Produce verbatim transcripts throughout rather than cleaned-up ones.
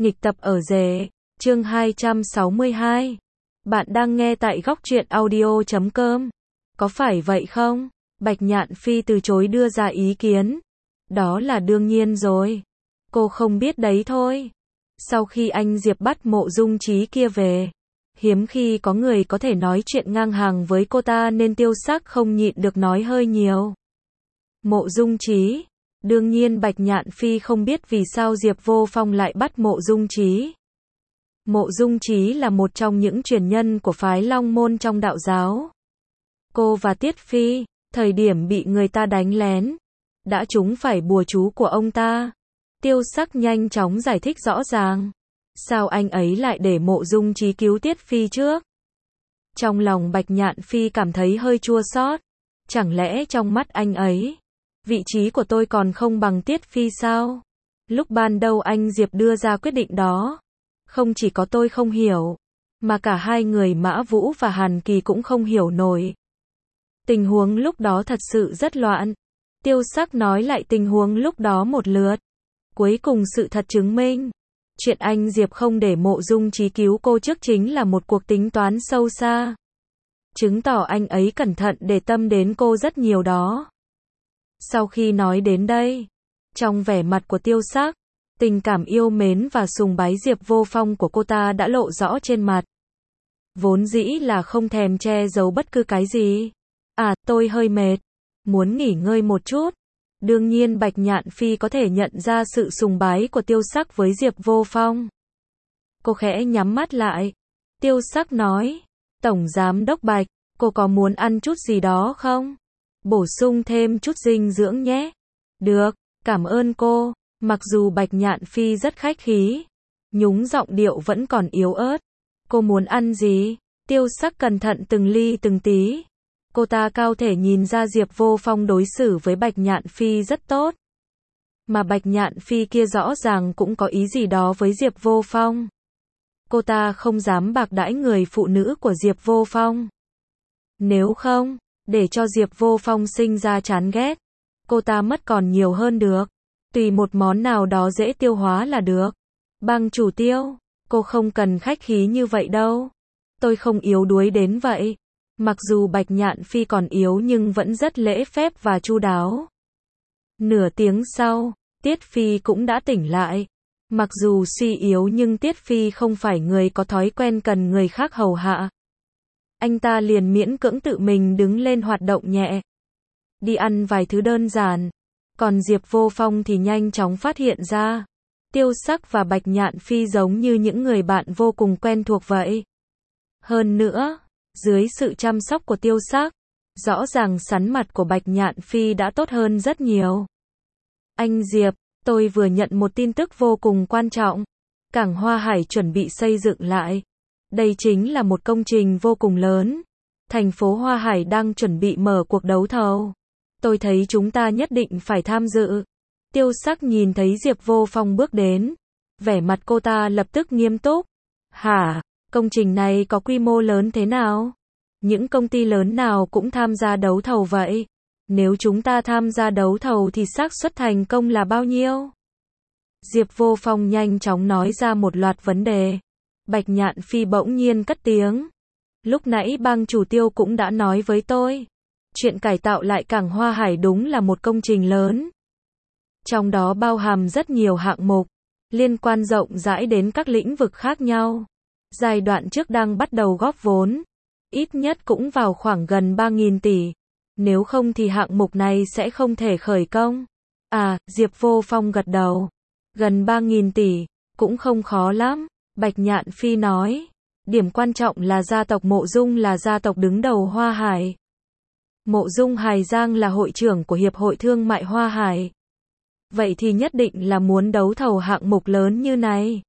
Nghịch tập ở rể, chương hai trăm sáu mươi hai. Bạn đang nghe tại góc truyện audio chấm com. Có phải vậy không? Bạch Nhạn Phi từ chối đưa ra ý kiến. Đó là đương nhiên rồi. Cô không biết đấy thôi. Sau khi anh Diệp bắt Mộ Dung Chí kia về, hiếm khi có người có thể nói chuyện ngang hàng với cô ta nên Tiêu Sắc không nhịn được nói hơi nhiều. Mộ Dung Chí. Đương nhiên Bạch Nhạn Phi không biết vì sao Diệp Vô Phong lại bắt Mộ Dung Chí. Mộ Dung Chí là một trong những truyền nhân của phái Long Môn trong đạo giáo. Cô và Tiết Phi, thời điểm bị người ta đánh lén, đã trúng phải bùa chú của ông ta. Tiêu Sắc nhanh chóng giải thích rõ ràng. Sao anh ấy lại để Mộ Dung Chí cứu Tiết Phi trước? Trong lòng Bạch Nhạn Phi cảm thấy hơi chua xót. Chẳng lẽ trong mắt anh ấy, vị trí của tôi còn không bằng Tiết Phi sao? Lúc ban đầu anh Diệp đưa ra quyết định đó, không chỉ có tôi không hiểu, mà cả hai người Mã Vũ và Hàn Kỳ cũng không hiểu nổi. Tình huống lúc đó thật sự rất loạn. Tiêu Sắc nói lại tình huống lúc đó một lượt. Cuối cùng sự thật chứng minh, chuyện anh Diệp không để Mộ Dung Chí cứu cô trước chính là một cuộc tính toán sâu xa. Chứng tỏ anh ấy cẩn thận để tâm đến cô rất nhiều đó. Sau khi nói đến đây, trong vẻ mặt của Tiêu Sắc, tình cảm yêu mến và sùng bái Diệp Vô Phong của cô ta đã lộ rõ trên mặt. Vốn dĩ là không thèm che giấu bất cứ cái gì. À, tôi hơi mệt, muốn nghỉ ngơi một chút. Đương nhiên Bạch Nhạn Phi có thể nhận ra sự sùng bái của Tiêu Sắc với Diệp Vô Phong. Cô khẽ nhắm mắt lại. Tiêu Sắc nói, Tổng Giám Đốc Bạch, cô có muốn ăn chút gì đó không? Bổ sung thêm chút dinh dưỡng nhé. Được, cảm ơn cô. Mặc dù Bạch Nhạn Phi rất khách khí, nhúng giọng điệu vẫn còn yếu ớt. Cô muốn ăn gì? Tiêu Sắc cẩn thận từng ly từng tí. Cô ta cao thể nhìn ra Diệp Vô Phong đối xử với Bạch Nhạn Phi rất tốt. Mà Bạch Nhạn Phi kia rõ ràng cũng có ý gì đó với Diệp Vô Phong. Cô ta không dám bạc đãi người phụ nữ của Diệp Vô Phong. Nếu không, để cho Diệp Vô Phong sinh ra chán ghét, cô ta mất còn nhiều hơn được. Tùy một món nào đó dễ tiêu hóa là được. Bang chủ Tiêu, cô không cần khách khí như vậy đâu. Tôi không yếu đuối đến vậy. Mặc dù Bạch Nhạn Phi còn yếu nhưng vẫn rất lễ phép và chu đáo. Nửa tiếng sau, Tiết Phi cũng đã tỉnh lại. Mặc dù suy yếu nhưng Tiết Phi không phải người có thói quen cần người khác hầu hạ. Anh ta liền miễn cưỡng tự mình đứng lên hoạt động nhẹ. Đi ăn vài thứ đơn giản. Còn Diệp Vô Phong thì nhanh chóng phát hiện ra. Tiêu Sắc và Bạch Nhạn Phi giống như những người bạn vô cùng quen thuộc vậy. Hơn nữa, dưới sự chăm sóc của Tiêu Sắc, rõ ràng sắn mặt của Bạch Nhạn Phi đã tốt hơn rất nhiều. Anh Diệp, tôi vừa nhận một tin tức vô cùng quan trọng. Cảng Hoa Hải chuẩn bị xây dựng lại. Đây chính là một công trình vô cùng lớn. Thành phố Hoa Hải đang chuẩn bị mở cuộc đấu thầu. Tôi thấy chúng ta nhất định phải tham dự. Tiêu Sắc nhìn thấy Diệp Vô Phong bước đến. Vẻ mặt cô ta lập tức nghiêm túc. Hả? Công trình này có quy mô lớn thế nào? Những công ty lớn nào cũng tham gia đấu thầu vậy? Nếu chúng ta tham gia đấu thầu thì xác suất thành công là bao nhiêu? Diệp Vô Phong nhanh chóng nói ra một loạt vấn đề. Bạch Nhạn Phi bỗng nhiên cất tiếng. Lúc nãy bang chủ Tiêu cũng đã nói với tôi. Chuyện cải tạo lại cảng Hoa Hải đúng là một công trình lớn. Trong đó bao hàm rất nhiều hạng mục, liên quan rộng rãi đến các lĩnh vực khác nhau. Giai đoạn trước đang bắt đầu góp vốn, ít nhất cũng vào khoảng gần ba nghìn tỷ. Nếu không thì hạng mục này sẽ không thể khởi công. À, Diệp Vô Phong gật đầu. Gần ba nghìn tỷ, cũng không khó lắm. Bạch Nhạn Phi nói. Điểm quan trọng là gia tộc Mộ Dung là gia tộc đứng đầu Hoa Hải. Mộ Dung Hải Giang là hội trưởng của Hiệp hội Thương mại Hoa Hải. Vậy thì nhất định là muốn đấu thầu hạng mục lớn như này.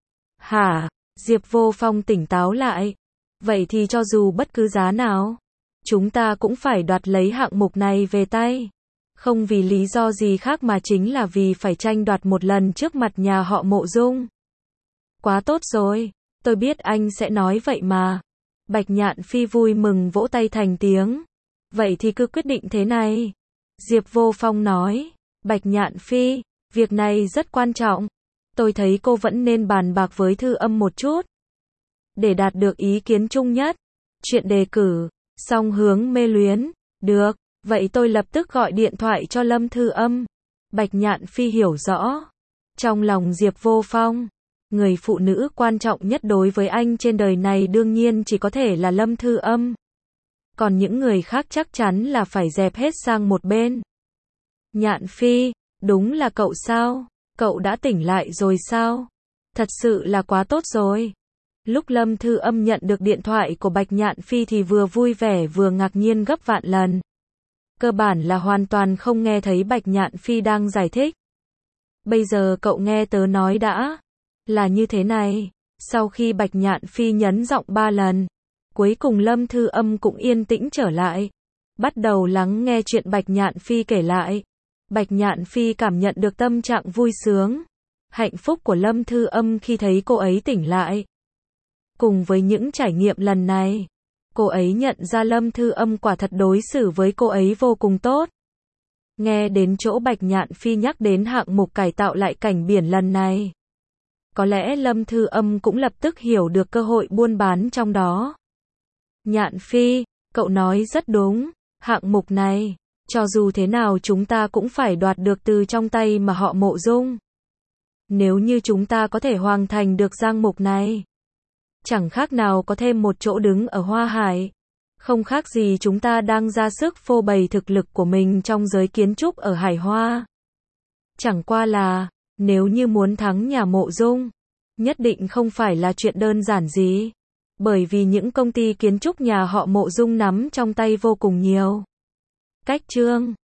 Hả? Diệp Vô Phong tỉnh táo lại. Vậy thì cho dù bất cứ giá nào, chúng ta cũng phải đoạt lấy hạng mục này về tay. Không vì lý do gì khác mà chính là vì phải tranh đoạt một lần trước mặt nhà họ Mộ Dung. Quá tốt rồi, tôi biết anh sẽ nói vậy mà. Bạch Nhạn Phi vui mừng vỗ tay thành tiếng. Vậy thì cứ quyết định thế này. Diệp Vô Phong nói. Bạch Nhạn Phi, việc này rất quan trọng. Tôi thấy cô vẫn nên bàn bạc với Thư Âm một chút. Để đạt được ý kiến chung nhất. Chuyện đề cử, song hướng mê luyến. Được, vậy tôi lập tức gọi điện thoại cho Lâm Thư Âm. Bạch Nhạn Phi hiểu rõ. Trong lòng Diệp Vô Phong, người phụ nữ quan trọng nhất đối với anh trên đời này đương nhiên chỉ có thể là Lâm Thư Âm. Còn những người khác chắc chắn là phải dẹp hết sang một bên. Nhạn Phi, đúng là cậu sao? Cậu đã tỉnh lại rồi sao? Thật sự là quá tốt rồi. Lúc Lâm Thư Âm nhận được điện thoại của Bạch Nhạn Phi thì vừa vui vẻ vừa ngạc nhiên gấp vạn lần. Cơ bản là hoàn toàn không nghe thấy Bạch Nhạn Phi đang giải thích. Bây giờ cậu nghe tớ nói đã. Là như thế này. Sau khi Bạch Nhạn Phi nhấn giọng ba lần, cuối cùng Lâm Thư Âm cũng yên tĩnh trở lại. Bắt đầu lắng nghe chuyện Bạch Nhạn Phi kể lại. Bạch Nhạn Phi cảm nhận được tâm trạng vui sướng, hạnh phúc của Lâm Thư Âm khi thấy cô ấy tỉnh lại. Cùng với những trải nghiệm lần này, cô ấy nhận ra Lâm Thư Âm quả thật đối xử với cô ấy vô cùng tốt. Nghe đến chỗ Bạch Nhạn Phi nhắc đến hạng mục cải tạo lại cảnh biển lần này, có lẽ Lâm Thư Âm cũng lập tức hiểu được cơ hội buôn bán trong đó. Nhạn Phi, cậu nói rất đúng, hạng mục này, cho dù thế nào chúng ta cũng phải đoạt được từ trong tay mà họ Mộ Dung. Nếu như chúng ta có thể hoàn thành được giang mục này, chẳng khác nào có thêm một chỗ đứng ở Hoa Hải. Không khác gì chúng ta đang ra sức phô bày thực lực của mình trong giới kiến trúc ở Hải Hoa. Chẳng qua là, nếu như muốn thắng nhà Mộ Dung, nhất định không phải là chuyện đơn giản gì. Bởi vì những công ty kiến trúc nhà họ Mộ Dung nắm trong tay vô cùng nhiều. Cách chương